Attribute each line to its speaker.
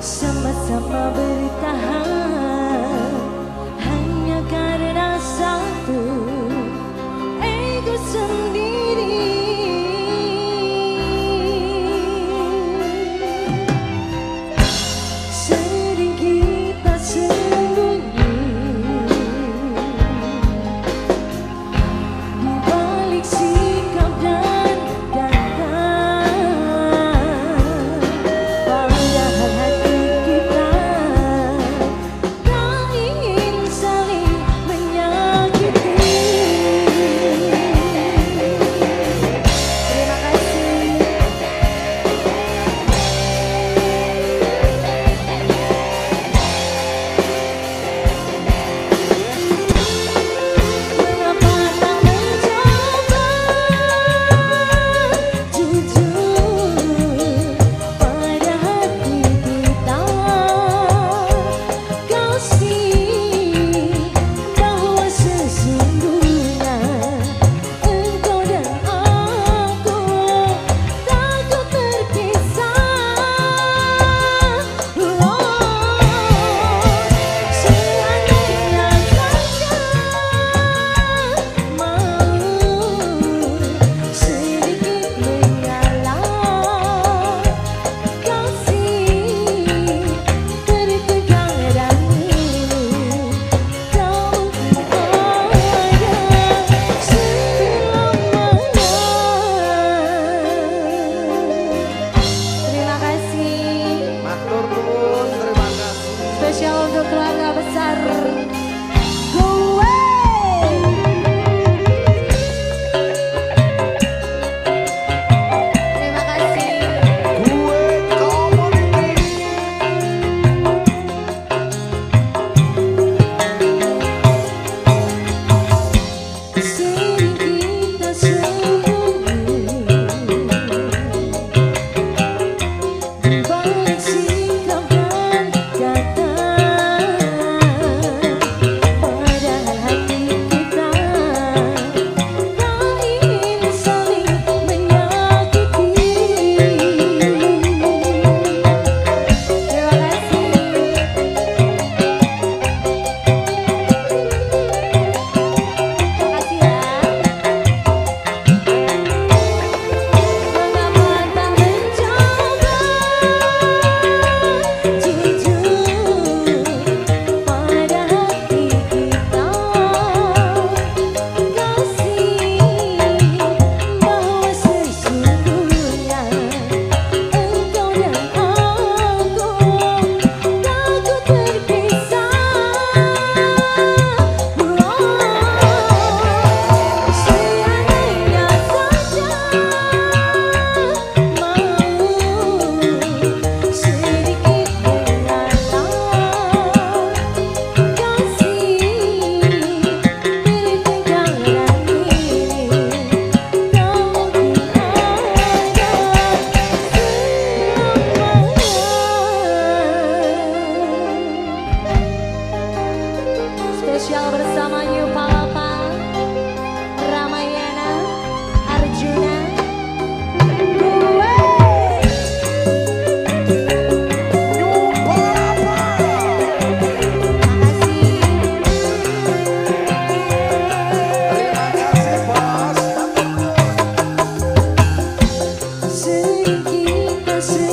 Speaker 1: sama-sama bertahan hanya karena satu ego sendiri. Sering kita sembunyi di balik sikap dan kata, padahal hati kita tak ingin saling menyakiti. Terima kasih. Mengapa tak mencoba jujur pada hati kita, kasih bahwa sesungguhnya engkau dan aku takut terpisah. Seandainya saja mau sedikit mengalah, kasih tertegang dan ini tak mungkin ada selamanya. Terima kasih.
Speaker 2: Matur nuwun, terima kasih.
Speaker 1: Spesial untuk keluarga besar gue. Terima kasih.
Speaker 2: Gue Community.
Speaker 1: Sering kita sembunyi di balik sikap dan kata, padahal hati kita tak ingin saling menyakiti. Terima kasih. Makasih ya. Mengapa tak mencoba jujur pada hati kita, kasih bahwa sesungguhnya engkau dan aku takut terpisah. Seandainya saja mau sedikit mengalah, kasih tertegang dan ini tak mungkin ada selamanya. Spesial bersama New Palapa, Ramayana, Arjuna, gue. Makasih.
Speaker 2: Terima kasih, Bos.
Speaker 1: Sering kita